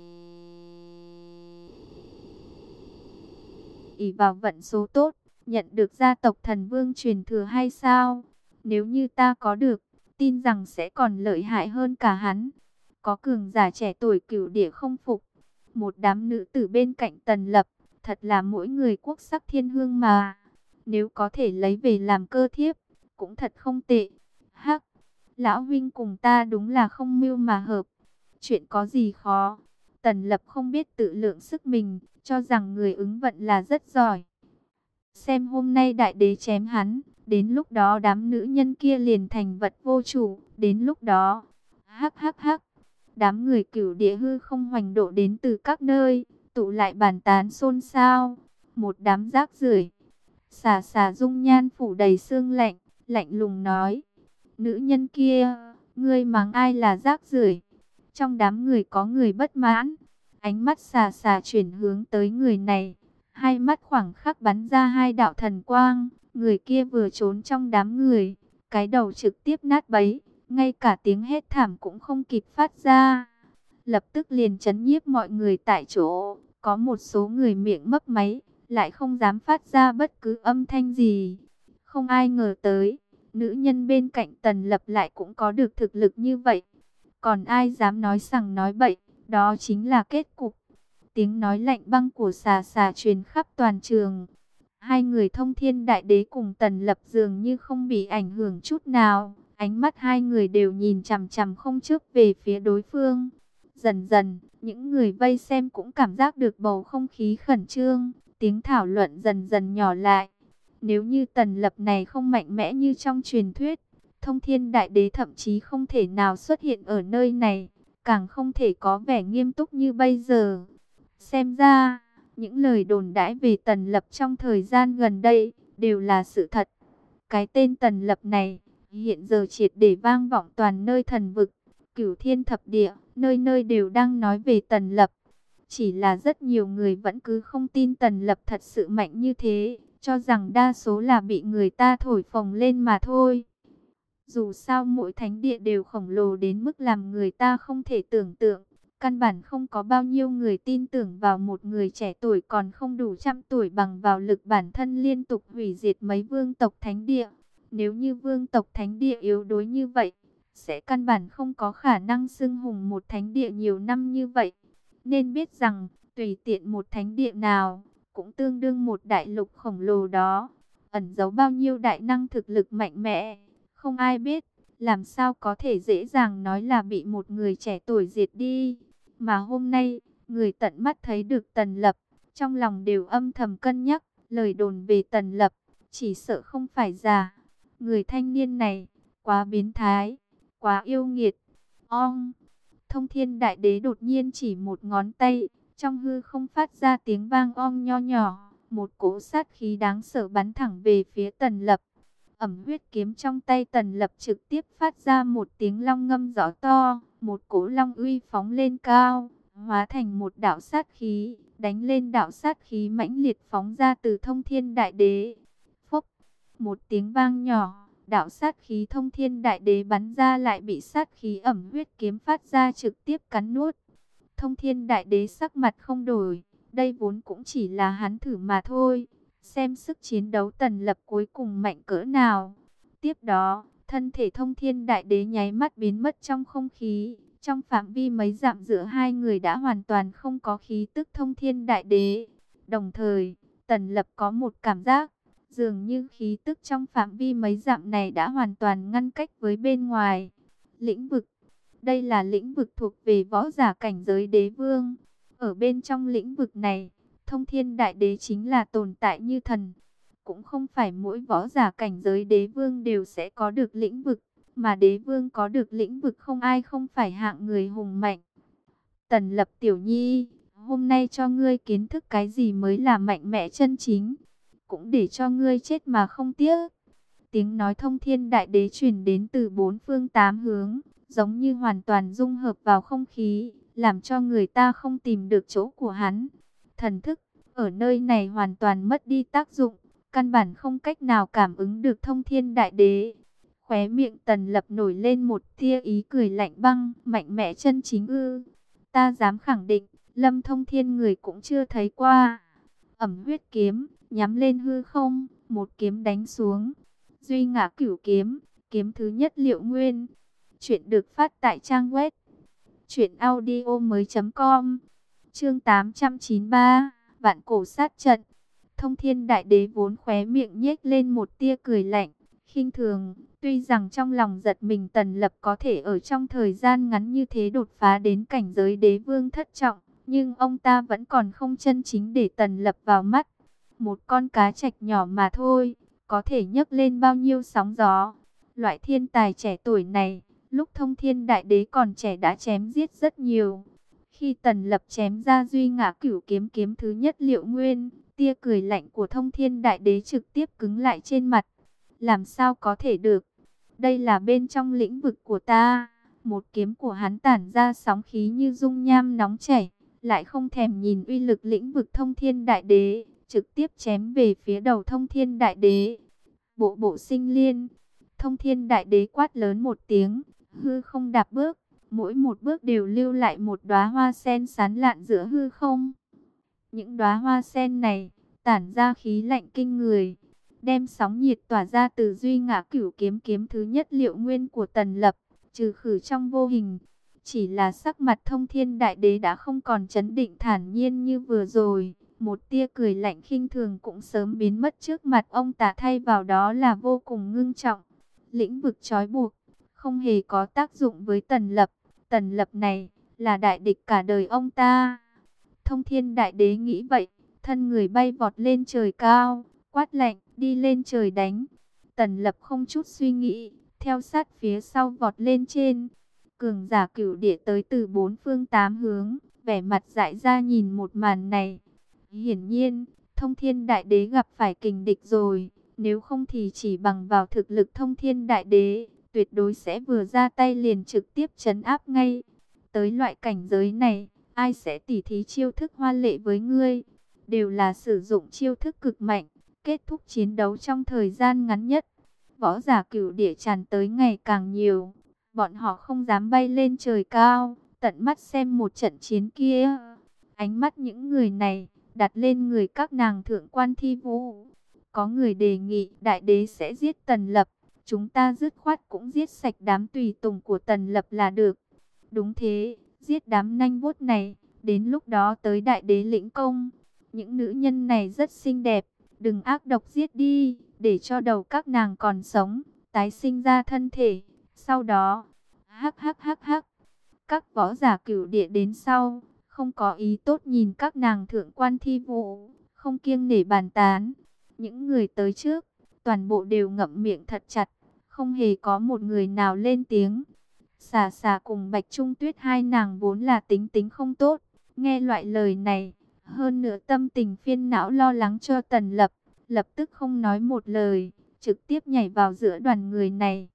ỷ vào vận số tốt, nhận được gia tộc Thần Vương truyền thừa hay sao? Nếu như ta có được, tin rằng sẽ còn lợi hại hơn cả hắn. Có cường giả trẻ tuổi cửu địa không phục. Một đám nữ tử bên cạnh Tần Lập, thật là mỗi người quốc sắc thiên hương mà. Nếu có thể lấy về làm cơ thiếp, cũng thật không tệ. Hắc, lão huynh cùng ta đúng là không mưu mà hợp. Chuyện có gì khó. Tần Lập không biết tự lượng sức mình, cho rằng người ứng vận là rất giỏi. Xem hôm nay đại đế chém hắn, đến lúc đó đám nữ nhân kia liền thành vật vô chủ. Đến lúc đó, hắc hắc hắc, đám người cửu địa hư không hoành độ đến từ các nơi, tụ lại bàn tán xôn xao. Một đám rác rưởi. Xà xà dung nhan phủ đầy sương lạnh, lạnh lùng nói, nữ nhân kia, ngươi mắng ai là rác rưởi? Trong đám người có người bất mãn, ánh mắt xà xà chuyển hướng tới người này, hai mắt khoảng khắc bắn ra hai đạo thần quang, người kia vừa trốn trong đám người, cái đầu trực tiếp nát bấy, ngay cả tiếng hét thảm cũng không kịp phát ra. Lập tức liền chấn nhiếp mọi người tại chỗ, có một số người miệng mấp máy, lại không dám phát ra bất cứ âm thanh gì. Không ai ngờ tới, nữ nhân bên cạnh Tần Lập lại cũng có được thực lực như vậy. Còn ai dám nói sằng nói bậy, đó chính là kết cục. Tiếng nói lạnh băng của xà xà truyền khắp toàn trường. Hai người Thông Thiên Đại Đế cùng Tần Lập dường như không bị ảnh hưởng chút nào. Ánh mắt hai người đều nhìn chằm chằm không chớp về phía đối phương. Dần dần, những người vây xem cũng cảm giác được bầu không khí khẩn trương. Tiếng thảo luận dần dần nhỏ lại. Nếu như Tần Lập này không mạnh mẽ như trong truyền thuyết, Thông Thiên Đại Đế thậm chí không thể nào xuất hiện ở nơi này, càng không thể có vẻ nghiêm túc như bây giờ. Xem ra, những lời đồn đãi về Tần Lập trong thời gian gần đây đều là sự thật. Cái tên Tần Lập này hiện giờ triệt để vang vọng toàn nơi thần vực, cửu thiên thập địa, nơi nơi đều đang nói về Tần Lập. Chỉ là rất nhiều người vẫn cứ không tin Tần Lập thật sự mạnh như thế, cho rằng đa số là bị người ta thổi phồng lên mà thôi. Dù sao mỗi thánh địa đều khổng lồ đến mức làm người ta không thể tưởng tượng. Căn bản không có bao nhiêu người tin tưởng vào một người trẻ tuổi còn không đủ trăm tuổi bằng vào lực bản thân liên tục hủy diệt mấy vương tộc thánh địa. Nếu như vương tộc thánh địa yếu đuối như vậy, sẽ căn bản không có khả năng xưng hùng một thánh địa nhiều năm như vậy. Nên biết rằng, tùy tiện một thánh địa nào, cũng tương đương một đại lục khổng lồ đó. Ẩn giấu bao nhiêu đại năng thực lực mạnh mẽ, không ai biết. Làm sao có thể dễ dàng nói là bị một người trẻ tuổi diệt đi. Mà hôm nay, người tận mắt thấy được Tần Lập, trong lòng đều âm thầm cân nhắc, lời đồn về Tần Lập, chỉ sợ không phải giả. Người thanh niên này, quá biến thái, quá yêu nghiệt. Ong! Thông Thiên Đại Đế đột nhiên chỉ một ngón tay, trong hư không phát ra tiếng vang ong nho nhỏ, một cỗ sát khí đáng sợ bắn thẳng về phía Tần Lập. Ẩm huyết kiếm trong tay Tần Lập trực tiếp phát ra một tiếng long ngâm rõ to, một cỗ long uy phóng lên cao, hóa thành một đạo sát khí, đánh lên đạo sát khí mãnh liệt phóng ra từ Thông Thiên Đại Đế. Phốc, một tiếng vang nhỏ, đạo sát khí Thông Thiên Đại Đế bắn ra lại bị sát khí ẩm huyết kiếm phát ra trực tiếp cắn nuốt. Thông Thiên Đại Đế sắc mặt không đổi, đây vốn cũng chỉ là hắn thử mà thôi. Xem sức chiến đấu Tần Lập cuối cùng mạnh cỡ nào. Tiếp đó, thân thể Thông Thiên Đại Đế nháy mắt biến mất trong không khí. Trong phạm vi mấy dặm giữa hai người đã hoàn toàn không có khí tức Thông Thiên Đại Đế. Đồng thời, Tần Lập có một cảm giác, dường như khí tức trong phạm vi mấy dặm này đã hoàn toàn ngăn cách với bên ngoài. Lĩnh vực. Đây là lĩnh vực thuộc về võ giả cảnh giới đế vương. Ở bên trong lĩnh vực này, Thông Thiên Đại Đế chính là tồn tại như thần. Cũng không phải mỗi võ giả cảnh giới đế vương đều sẽ có được lĩnh vực, mà đế vương có được lĩnh vực không ai không phải hạng người hùng mạnh. Tần Lập tiểu nhi, hôm nay cho ngươi kiến thức cái gì mới là mạnh mẽ chân chính, cũng để cho ngươi chết mà không tiếc. Tiếng nói Thông Thiên Đại Đế truyền đến từ bốn phương tám hướng, giống như hoàn toàn dung hợp vào không khí, làm cho người ta không tìm được chỗ của hắn. Thần thức ở nơi này hoàn toàn mất đi tác dụng, căn bản không cách nào cảm ứng được Thông Thiên Đại Đế. Khóe miệng Tần Lập nổi lên một tia ý cười lạnh băng, mạnh mẽ chân chính ư? Ta dám khẳng định, Lâm Thông Thiên người cũng chưa thấy qua. Ẩm huyết kiếm, nhắm lên hư không, một kiếm đánh xuống. Duy Ngã Cửu Kiếm, kiếm thứ nhất Liệu Nguyên. Chuyện được phát tại trang web truyện audio mới.com. Chương tám trăm chín mươi ba, Vạn Cổ Sát Trận. Thông Thiên Đại Đế vốn khóe miệng nhếch lên một tia cười lạnh, khinh thường. Tuy rằng trong lòng giật mình Tần Lập có thể ở trong thời gian ngắn như thế đột phá đến cảnh giới đế vương thất trọng, nhưng ông ta vẫn còn không chân chính để Tần Lập vào mắt. Một con cá trạch nhỏ mà thôi, có thể nhấc lên bao nhiêu sóng gió. Loại thiên tài trẻ tuổi này, lúc Thông Thiên Đại Đế còn trẻ đã chém giết rất nhiều. Khi Tần Lập chém ra Duy Ngã Cửu Kiếm kiếm thứ nhất Liệu Nguyên, tia cười lạnh của Thông Thiên Đại Đế trực tiếp cứng lại trên mặt. Làm sao có thể được? Đây là bên trong lĩnh vực của ta. Một kiếm của hắn tản ra sóng khí như dung nham nóng chảy, lại không thèm nhìn uy lực lĩnh vực Thông Thiên Đại Đế, trực tiếp chém về phía đầu Thông Thiên Đại Đế. Bộ bộ sinh liên. Thông Thiên Đại Đế quát lớn một tiếng, hư không đạp bước, mỗi một bước đều lưu lại một đóa hoa sen sán lạn giữa hư không. Những đóa hoa sen này tản ra khí lạnh kinh người. đem sóng nhiệt tỏa ra từ duy ngã cửu kiếm kiếm thứ nhất liệu nguyên của Tần Lập, trừ khử trong vô hình. Chỉ là sắc mặt Thông Thiên Đại Đế đã không còn trấn định thản nhiên như vừa rồi, một tia cười lạnh khinh thường cũng sớm biến mất trước mặt ông ta, thay vào đó là vô cùng ngưng trọng. Lĩnh vực trói buộc không hề có tác dụng với Tần Lập, Tần Lập này là đại địch cả đời ông ta. Thông Thiên Đại Đế nghĩ vậy, thân người bay vọt lên trời cao, quát lạnh, đi lên trời đánh. Tần Lập không chút suy nghĩ, theo sát phía sau vọt lên trên. Cường giả cửu địa tới từ bốn phương tám hướng, vẻ mặt dại ra nhìn một màn này. Hiển nhiên, Thông Thiên Đại Đế gặp phải kình địch rồi, nếu không thì chỉ bằng vào thực lực Thông Thiên Đại Đế, tuyệt đối sẽ vừa ra tay liền trực tiếp trấn áp ngay. Tới loại cảnh giới này, ai sẽ tỉ thí chiêu thức hoa lệ với ngươi? Đều là sử dụng chiêu thức cực mạnh, kết thúc chiến đấu trong thời gian ngắn nhất. Võ giả cửu địa tràn tới ngày càng nhiều, bọn họ không dám bay lên trời cao, tận mắt xem một trận chiến kia. Ánh mắt những người này đặt lên người các nàng thượng quan Thi Vũ. Có người đề nghị Đại Đế sẽ giết Tần Lập, chúng ta dứt khoát cũng giết sạch đám tùy tùng của Tần Lập là được. Đúng thế, giết đám nanh vuốt này, đến lúc đó tới Đại Đế lĩnh công. Những nữ nhân này rất xinh đẹp, đừng ác độc giết đi, để cho đầu các nàng còn sống, tái sinh ra thân thể. Sau đó, hắc hắc hắc hắc, các võ giả cửu địa đến sau, không có ý tốt nhìn các nàng thượng quan Thi Vũ, không kiêng nể bàn tán. Những người tới trước, toàn bộ đều ngậm miệng thật chặt, không hề có một người nào lên tiếng. Xà xà cùng Bạch Trung Tuyết hai nàng vốn là tính tính không tốt, nghe loại lời này, hơn nữa tâm tình phiền não lo lắng cho Tần Lập, lập tức không nói một lời, trực tiếp nhảy vào giữa đoàn người này.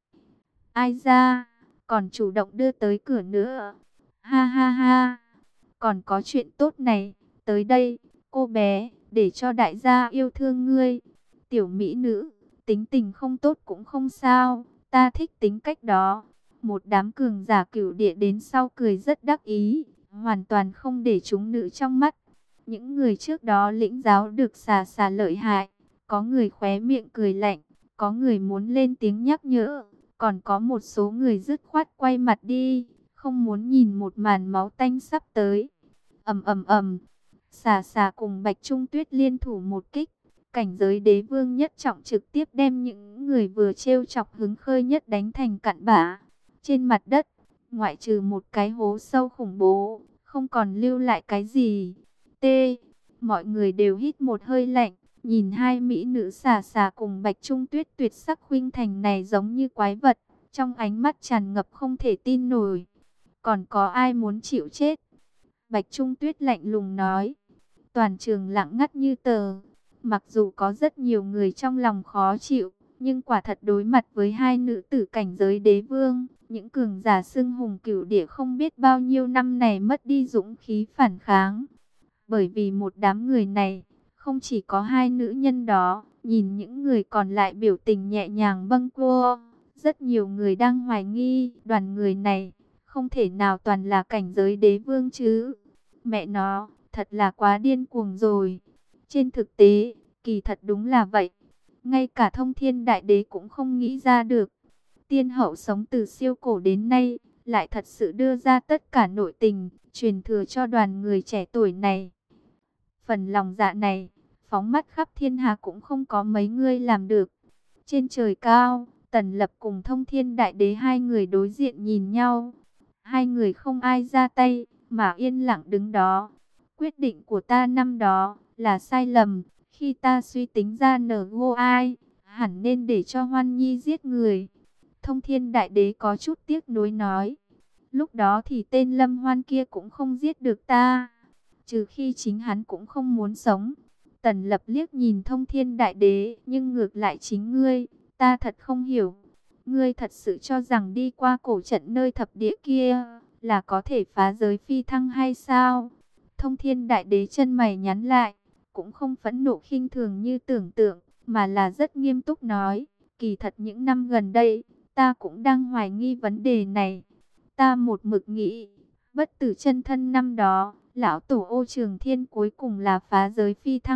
Ai ra, còn chủ động đưa tới cửa nữa. Ha ha ha, còn có chuyện tốt này, tới đây, cô bé, để cho đại gia yêu thương ngươi. Tiểu mỹ nữ, tính tình không tốt cũng không sao, ta thích tính cách đó. Một đám cường giả cửu địa đến sau cười rất đắc ý, hoàn toàn không để chúng nữ trong mắt. Những người trước đó lĩnh giáo được xà xà lợi hại, có người khóe miệng cười lạnh, có người muốn lên tiếng nhắc nhở, còn có một số người dứt khoát quay mặt đi, không muốn nhìn một màn máu tanh sắp tới. Ầm ầm ầm, xà xà cùng Bạch Trung Tuyết liên thủ một kích, cảnh giới đế vương nhất trọng trực tiếp đem những người vừa trêu chọc hứng khơi nhất đánh thành cặn bã. Trên mặt đất, ngoại trừ một cái hố sâu khủng bố, không còn lưu lại cái gì. T. Mọi người đều hít một hơi lạnh, nhìn hai mỹ nữ xà xà cùng Bạch Trung Tuyết tuyệt sắc khuynh thành này giống như quái vật, trong ánh mắt tràn ngập không thể tin nổi. Còn có ai muốn chịu chết? Bạch Trung Tuyết lạnh lùng nói. Toàn trường lặng ngắt như tờ. Mặc dù có rất nhiều người trong lòng khó chịu, nhưng quả thật đối mặt với hai nữ tử cảnh giới đế vương, những cường giả xưng hùng cửu địa không biết bao nhiêu năm này mất đi dũng khí phản kháng. Bởi vì một đám người này, không chỉ có hai nữ nhân đó, nhìn những người còn lại biểu tình nhẹ nhàng bâng quơ, rất nhiều người đang hoài nghi đoàn người này không thể nào toàn là cảnh giới đế vương chứ. Mẹ nó, thật là quá điên cuồng rồi. Trên thực tế, kỳ thật đúng là vậy. Ngay cả Thông Thiên Đại Đế cũng không nghĩ ra được. Tiên hậu sống từ siêu cổ đến nay, lại thật sự đưa ra tất cả nội tình, truyền thừa cho đoàn người trẻ tuổi này. Phần lòng dạ này, phóng mắt khắp thiên hạ cũng không có mấy người làm được. Trên trời cao, Tần Lập cùng Thông Thiên Đại Đế hai người đối diện nhìn nhau. Hai người không ai ra tay, mà yên lặng đứng đó. Quyết định của ta năm đó là sai lầm. Khi ta suy tính ra nở ngô ai, hẳn nên để cho Hoan Nhi giết người. Thông Thiên Đại Đế có chút tiếc nuối nói. Lúc đó thì tên Lâm Hoan kia cũng không giết được ta, trừ khi chính hắn cũng không muốn sống. Tần Lập liếc nhìn Thông Thiên Đại Đế, nhưng ngược lại chính ngươi, ta thật không hiểu. Ngươi thật sự cho rằng đi qua cổ trận nơi thập địa kia là có thể phá giới phi thăng hay sao? Thông Thiên Đại Đế chân mày nhắn lại, cũng không phẫn nộ khinh thường như tưởng tượng, mà là rất nghiêm túc nói, kỳ thật những năm gần đây, ta cũng đang hoài nghi vấn đề này. Ta một mực nghĩ, bất tử chân thân năm đó, lão tổ Ô Trường Thiên cuối cùng là phá giới phi thăng,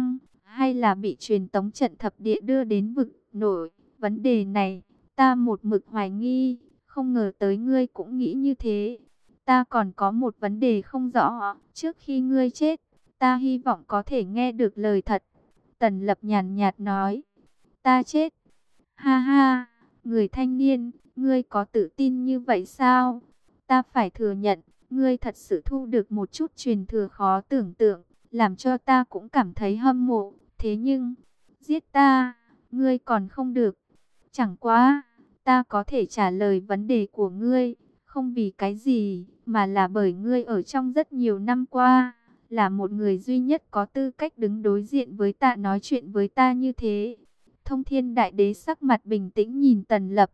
hay là bị truyền tống trận thập địa đưa đến vực nổi? Vấn đề này, ta một mực hoài nghi, không ngờ tới ngươi cũng nghĩ như thế. Ta còn có một vấn đề không rõ, trước khi ngươi chết, ta hy vọng có thể nghe được lời thật. Tần Lập nhàn nhạt nói, ta chết. Ha ha, người thanh niên, ngươi có tự tin như vậy sao? Ta phải thừa nhận, ngươi thật sự thu được một chút truyền thừa khó tưởng tượng, làm cho ta cũng cảm thấy hâm mộ. Thế nhưng, giết ta, ngươi còn không được. Chẳng quá, ta có thể trả lời vấn đề của ngươi, không vì cái gì, mà là bởi ngươi ở trong rất nhiều năm qua, là một người duy nhất có tư cách đứng đối diện với ta, nói chuyện với ta như thế. Thông Thiên Đại Đế sắc mặt bình tĩnh nhìn Tần Lập.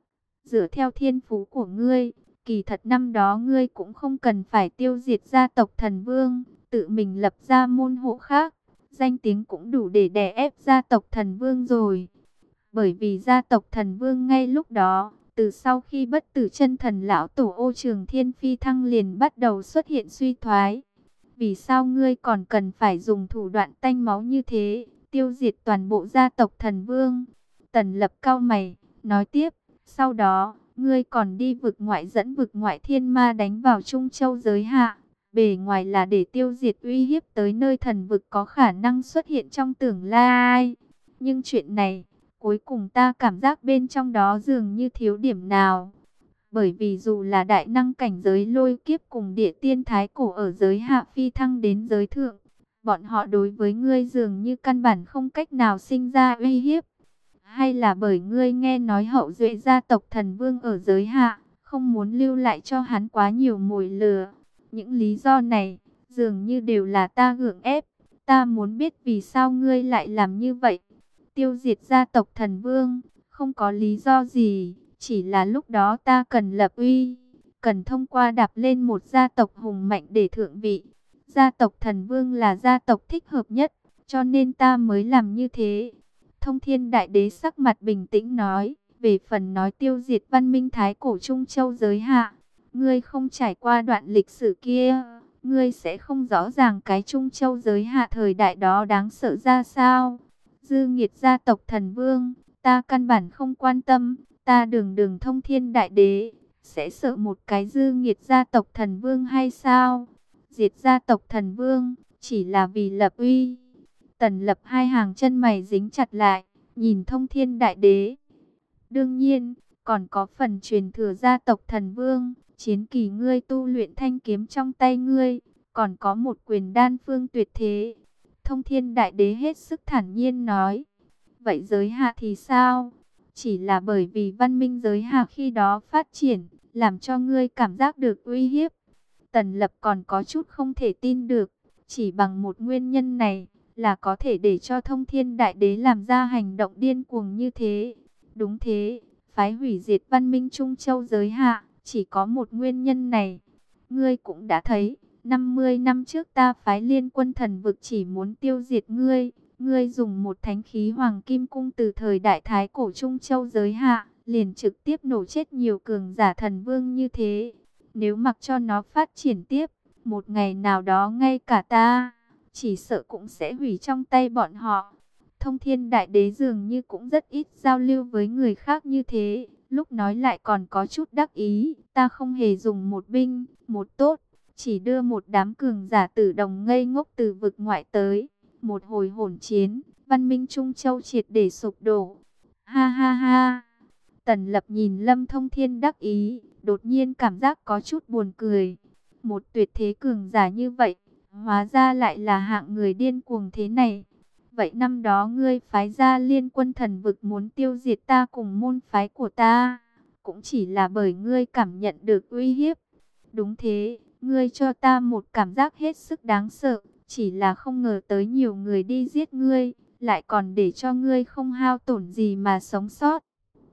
Dựa theo thiên phú của ngươi, kỳ thật năm đó ngươi cũng không cần phải tiêu diệt gia tộc Thần Vương, tự mình lập ra môn hộ khác, danh tiếng cũng đủ để đè ép gia tộc Thần Vương rồi. Bởi vì gia tộc Thần Vương ngay lúc đó, từ sau khi bất tử chân thần lão tổ Ô Trường Thiên phi thăng liền bắt đầu xuất hiện suy thoái. Vì sao ngươi còn cần phải dùng thủ đoạn tanh máu như thế, tiêu diệt toàn bộ gia tộc Thần Vương? Tần Lập cau mày, nói tiếp, sau đó, ngươi còn đi vực ngoại dẫn vực ngoại thiên ma đánh vào Trung Châu giới hạ. Bề ngoài là để tiêu diệt uy hiếp tới nơi thần vực có khả năng xuất hiện trong tương lai. Nhưng chuyện này, cuối cùng ta cảm giác bên trong đó dường như thiếu điểm nào. Bởi vì dù là đại năng cảnh giới lôi kiếp cùng địa tiên thái cổ ở giới hạ phi thăng đến giới thượng, bọn họ đối với ngươi dường như căn bản không cách nào sinh ra uy hiếp. Hay là bởi ngươi nghe nói hậu duệ gia tộc Thần Vương ở giới hạ, không muốn lưu lại cho hắn quá nhiều mồi lửa. Những lý do này, dường như đều là ta gượng ép. Ta muốn biết vì sao ngươi lại làm như vậy. Tiêu diệt gia tộc Thần Vương, không có lý do gì, chỉ là lúc đó ta cần lập uy, cần thông qua đạp lên một gia tộc hùng mạnh để thượng vị. Gia tộc Thần Vương là gia tộc thích hợp nhất, cho nên ta mới làm như thế. Thông Thiên Đại Đế sắc mặt bình tĩnh nói, về phần nói tiêu diệt văn minh thái cổ Trung Châu giới hạ, ngươi không trải qua đoạn lịch sử kia, ngươi sẽ không rõ ràng cái Trung Châu giới hạ thời đại đó đáng sợ ra sao. Dư nghiệt gia tộc Thần Vương, ta căn bản không quan tâm, ta đường đường Thông Thiên Đại Đế, sẽ sợ một cái dư nghiệt gia tộc Thần Vương hay sao? Diệt gia tộc Thần Vương, chỉ là vì lập uy. Tần Lập hai hàng chân mày dính chặt lại, nhìn Thông Thiên Đại Đế. Đương nhiên, còn có phần truyền thừa gia tộc Thần Vương, chiến kỳ ngươi tu luyện thanh kiếm trong tay ngươi, còn có một quyền đan phương tuyệt thế. Thông Thiên Đại Đế hết sức thản nhiên nói, vậy giới hạ thì sao? Chỉ là bởi vì văn minh giới hạ khi đó phát triển, làm cho ngươi cảm giác được uy hiếp. Tần Lập còn có chút không thể tin được, chỉ bằng một nguyên nhân này, là có thể để cho Thông Thiên Đại Đế làm ra hành động điên cuồng như thế. Đúng thế, phái hủy diệt văn minh Trung Châu giới hạ, chỉ có một nguyên nhân này. Ngươi cũng đã thấy, năm mươi năm trước ta phái liên quân thần vực chỉ muốn tiêu diệt ngươi. Ngươi dùng một thánh khí hoàng kim cung từ thời đại thái cổ Trung Châu giới hạ, liền trực tiếp nổ chết nhiều cường giả thần vương như thế. Nếu mặc cho nó phát triển tiếp, một ngày nào đó ngay cả ta, chỉ sợ cũng sẽ hủy trong tay bọn họ. Thông Thiên Đại Đế dường như cũng rất ít giao lưu với người khác như thế, lúc nói lại còn có chút đắc ý. Ta không hề dùng một binh, một tốt, chỉ đưa một đám cường giả tử đồng ngây ngốc từ vực ngoại tới. Một hồi hỗn chiến, văn minh Trung Châu triệt để sụp đổ. Ha ha ha! Tần Lập nhìn Lâm Thông Thiên đắc ý, đột nhiên cảm giác có chút buồn cười. Một tuyệt thế cường giả như vậy, hóa ra lại là hạng người điên cuồng thế này. Vậy năm đó ngươi phái ra liên quân thần vực muốn tiêu diệt ta cùng môn phái của ta, cũng chỉ là bởi ngươi cảm nhận được uy hiếp. Đúng thế, ngươi cho ta một cảm giác hết sức đáng sợ, chỉ là không ngờ tới nhiều người đi giết ngươi, lại còn để cho ngươi không hao tổn gì mà sống sót.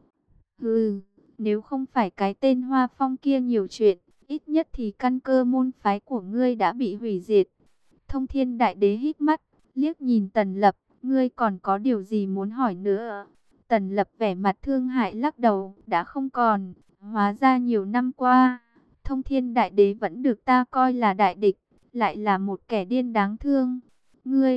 Hừ, nếu không phải cái tên Hoa Phong kia nhiều chuyện, ít nhất thì căn cơ môn phái của ngươi đã bị hủy diệt. Thông Thiên Đại Đế hít mắt, liếc nhìn Tần Lập, ngươi còn có điều gì muốn hỏi nữa? Tần Lập vẻ mặt thương hại lắc đầu, đã không còn. Hóa ra nhiều năm qua, Thông Thiên Đại Đế vẫn được ta coi là đại địch, lại là một kẻ điên đáng thương. Ngươi,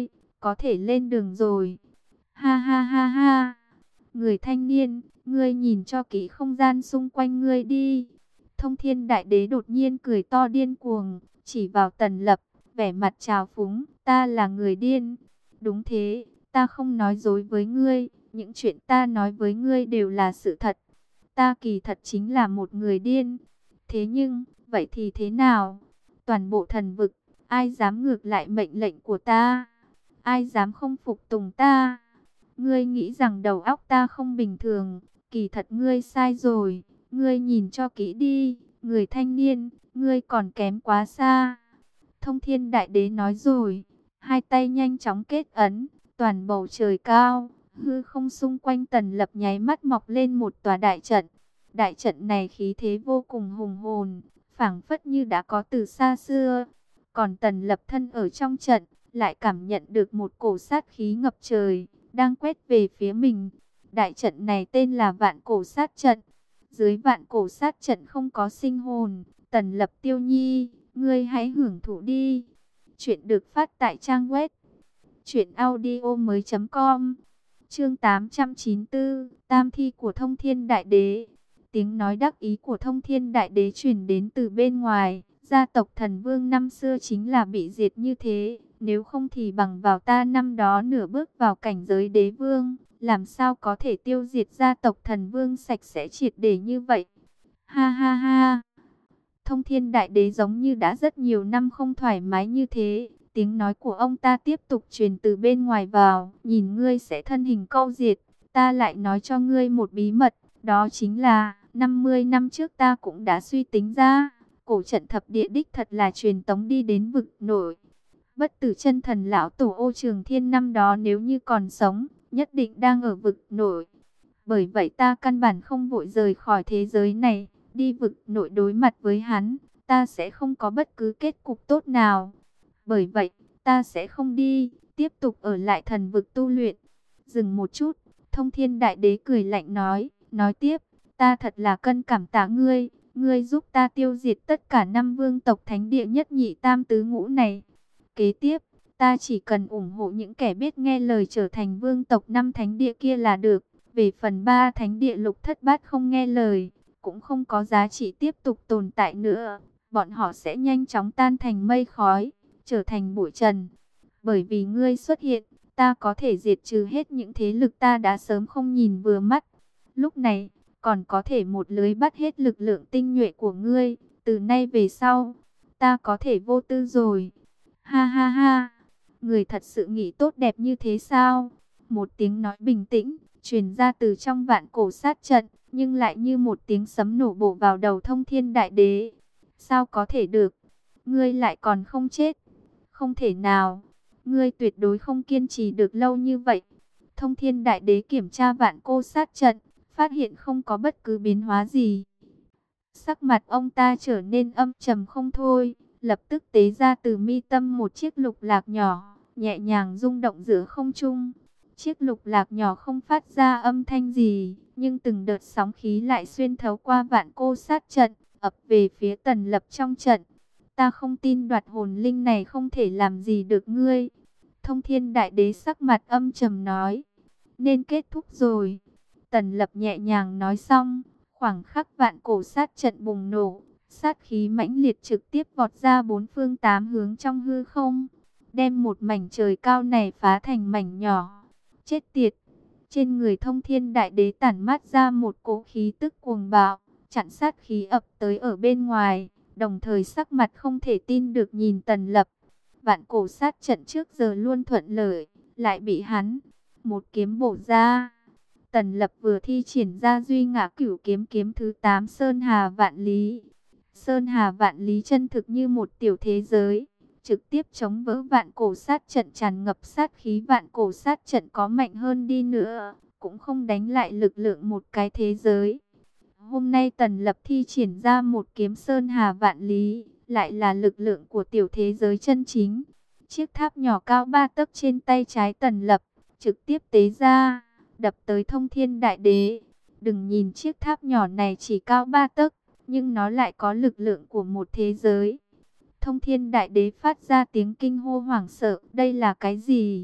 có thể lên đường rồi. Ha ha ha ha. Người thanh niên, ngươi nhìn cho kỹ không gian xung quanh ngươi đi. Thông Thiên Đại Đế đột nhiên cười to điên cuồng, chỉ vào Tần Lập, vẻ mặt trào phúng, ta là người điên. Đúng thế, ta không nói dối với ngươi, những chuyện ta nói với ngươi đều là sự thật. Ta kỳ thật chính là một người điên. Thế nhưng, vậy thì thế nào? Toàn bộ thần vực, ai dám ngược lại mệnh lệnh của ta? Ai dám không phục tùng ta? Ngươi nghĩ rằng đầu óc ta không bình thường, kỳ thật ngươi sai rồi. Ngươi nhìn cho kỹ đi, người thanh niên, ngươi còn kém quá xa. Thông Thiên Đại Đế nói rồi, hai tay nhanh chóng kết ấn, toàn bầu trời cao, hư không xung quanh Tần Lập nháy mắt mọc lên một tòa đại trận. Đại trận này khí thế vô cùng hùng hồn, phảng phất như đã có từ xa xưa. Còn Tần Lập thân ở trong trận, lại cảm nhận được một cổ sát khí ngập trời, đang quét về phía mình. Đại trận này tên là Vạn Cổ Sát Trận. Dưới Vạn Cổ Sát Trận không có sinh hồn. Tần Lập Tiêu Nhi, ngươi hãy hưởng thụ đi. Chuyện được phát tại trang web truyện audio mới chấm com. Chương tám trăm chín mươi tư, Tam thi của Thông Thiên Đại Đế. Tiếng nói đắc ý của Thông Thiên Đại Đế truyền đến từ bên ngoài. Gia tộc Thần Vương năm xưa chính là bị diệt như thế, nếu không thì bằng vào ta năm đó nửa bước vào cảnh giới đế vương, làm sao có thể tiêu diệt gia tộc Thần Vương sạch sẽ triệt để như vậy. Ha ha ha. Thông Thiên Đại Đế giống như đã rất nhiều năm không thoải mái như thế. Tiếng nói của ông ta tiếp tục truyền từ bên ngoài vào. Nhìn ngươi sẽ thân hình câu diệt. Ta lại nói cho ngươi một bí mật. Đó chính là năm mươi năm trước ta cũng đã suy tính ra. Cổ trận thập địa đích thật là truyền tống đi đến vực nổi. Bất tử chân thần lão tổ Ô Trường Thiên năm đó nếu như còn sống, nhất định đang ở vực nổi. Bởi vậy ta căn bản không vội rời khỏi thế giới này. Đi vực nội đối mặt với hắn, ta sẽ không có bất cứ kết cục tốt nào. Bởi vậy, ta sẽ không đi, tiếp tục ở lại thần vực tu luyện. Dừng một chút, Thông Thiên Đại Đế cười lạnh nói, nói tiếp, ta thật là cân cảm tạ ngươi, ngươi giúp ta tiêu diệt tất cả năm vương tộc thánh địa nhất nhị tam tứ ngũ này. Kế tiếp, ta chỉ cần ủng hộ những kẻ biết nghe lời trở thành vương tộc năm thánh địa kia là được. Về phần ba thánh địa lục thất bát không nghe lời, cũng không có giá trị tiếp tục tồn tại nữa. Bọn họ sẽ nhanh chóng tan thành mây khói, trở thành bụi trần. Bởi vì ngươi xuất hiện, ta có thể diệt trừ hết những thế lực ta đã sớm không nhìn vừa mắt. Lúc này, còn có thể một lưới bắt hết lực lượng tinh nhuệ của ngươi. Từ nay về sau, ta có thể vô tư rồi. Ha ha ha, người thật sự nghĩ tốt đẹp như thế sao? Một tiếng nói bình tĩnh, truyền ra từ trong vạn cổ sát trận, nhưng lại như một tiếng sấm nổ bổ vào đầu Thông Thiên Đại Đế. Sao có thể được? Ngươi lại còn không chết? Không thể nào. Ngươi tuyệt đối không kiên trì được lâu như vậy. Thông Thiên Đại Đế kiểm tra vạn cổ sát trận, phát hiện không có bất cứ biến hóa gì. Sắc mặt ông ta trở nên âm trầm không thôi, lập tức tế ra từ mi tâm một chiếc lục lạc nhỏ, nhẹ nhàng rung động giữa không trung. Chiếc lục lạc nhỏ không phát ra âm thanh gì, nhưng từng đợt sóng khí lại xuyên thấu qua vạn cô sát trận, ập về phía Tần Lập trong trận. Ta không tin đoạt hồn linh này không thể làm gì được ngươi. Thông Thiên Đại Đế sắc mặt âm trầm nói. Nên kết thúc rồi. Tần Lập nhẹ nhàng nói xong, khoảng khắc vạn cổ sát trận bùng nổ, sát khí mãnh liệt trực tiếp vọt ra bốn phương tám hướng trong hư không, đem một mảnh trời cao này phá thành mảnh nhỏ. Chết tiệt! Trên người Thông Thiên Đại Đế tản mát ra một cỗ khí tức cuồng bạo, chặn sát khí ập tới ở bên ngoài, đồng thời sắc mặt không thể tin được nhìn Tần Lập. Vạn cổ sát trận trước giờ luôn thuận lợi, lại bị hắn một kiếm bổ ra. Tần Lập vừa thi triển ra Duy Ngã Cửu Kiếm kiếm thứ tám Sơn Hà Vạn Lý. Sơn Hà Vạn Lý chân thực như một tiểu thế giới, trực tiếp chống vỡ vạn cổ sát trận tràn ngập sát khí. Vạn cổ sát trận có mạnh hơn đi nữa, cũng không đánh lại lực lượng một cái thế giới. Hôm nay Tần Lập thi triển ra một kiếm Sơn Hà Vạn Lý, lại là lực lượng của tiểu thế giới chân chính. Chiếc tháp nhỏ cao ba tấc trên tay trái Tần Lập, trực tiếp tế ra, đập tới Thông Thiên Đại Đế. Đừng nhìn chiếc tháp nhỏ này chỉ cao ba tấc, nhưng nó lại có lực lượng của một thế giới. Thông Thiên Đại Đế phát ra tiếng kinh hô hoảng sợ, đây là cái gì?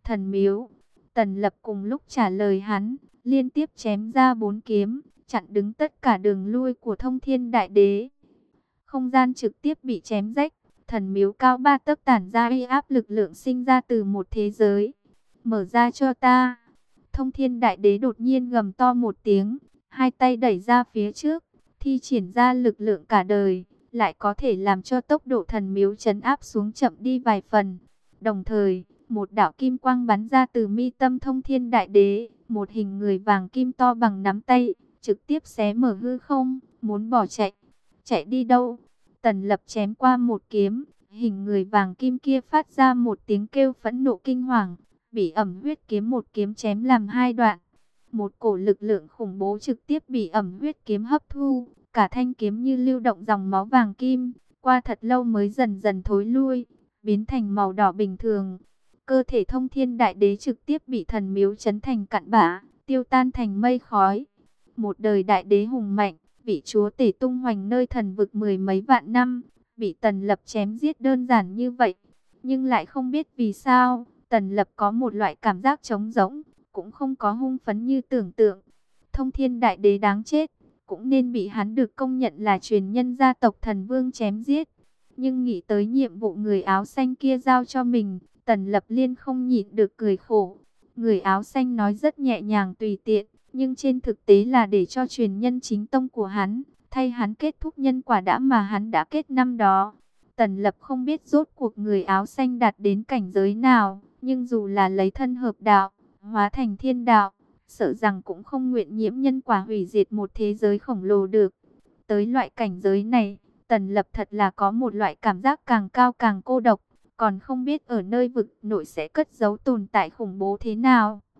Thần miếu. Tần Lập cùng lúc trả lời hắn, liên tiếp chém ra bốn kiếm, chặn đứng tất cả đường lui của Thông Thiên Đại Đế. Không gian trực tiếp bị chém rách, thần miếu cao ba tấc tản ra uy áp lực lượng sinh ra từ một thế giới. Mở ra cho ta. Thông Thiên Đại Đế đột nhiên gầm to một tiếng, hai tay đẩy ra phía trước, thi triển ra lực lượng cả đời, lại có thể làm cho tốc độ thần miếu trấn áp xuống chậm đi vài phần. Đồng thời, một đạo kim quang bắn ra từ mi tâm Thông Thiên Đại Đế, một hình người vàng kim to bằng nắm tay, trực tiếp xé mở hư không, muốn bỏ chạy. Chạy đi đâu? Tần Lập chém qua một kiếm, hình người vàng kim kia phát ra một tiếng kêu phẫn nộ kinh hoàng, bị ẩm huyết kiếm một kiếm chém làm hai đoạn. Một cổ lực lượng khủng bố trực tiếp bị ẩm huyết kiếm hấp thu, cả thanh kiếm như lưu động dòng máu vàng kim, qua thật lâu mới dần dần thối lui, biến thành màu đỏ bình thường. Cơ thể Thông Thiên Đại Đế trực tiếp bị thần miếu chấn thành cặn bã, tiêu tan thành mây khói. Một đời đại đế hùng mạnh, vị chúa tể tung hoành nơi thần vực mười mấy vạn năm, bị Tần Lập chém giết đơn giản như vậy. Nhưng lại không biết vì sao, Tần Lập có một loại cảm giác trống rỗng, cũng không có hung phấn như tưởng tượng. Thông Thiên Đại Đế đáng chết, cũng nên bị hắn được công nhận là truyền nhân gia tộc thần vương chém giết. Nhưng nghĩ tới nhiệm vụ người áo xanh kia giao cho mình, Tần Lập liên không nhịn được cười khổ. Người áo xanh nói rất nhẹ nhàng tùy tiện, nhưng trên thực tế là để cho truyền nhân chính tông của hắn, thay hắn kết thúc nhân quả đã mà hắn đã kết năm đó. Tần Lập không biết rốt cuộc người áo xanh đạt đến cảnh giới nào, nhưng dù là lấy thân hợp đạo, hóa thành thiên đạo, sợ rằng cũng không nguyện nhiễm nhân quả hủy diệt một thế giới khổng lồ được. Tới loại cảnh giới này, Tần Lập thật là có một loại cảm giác càng cao càng cô độc, còn không biết ở nơi vực nội sẽ cất giấu tồn tại khủng bố thế nào.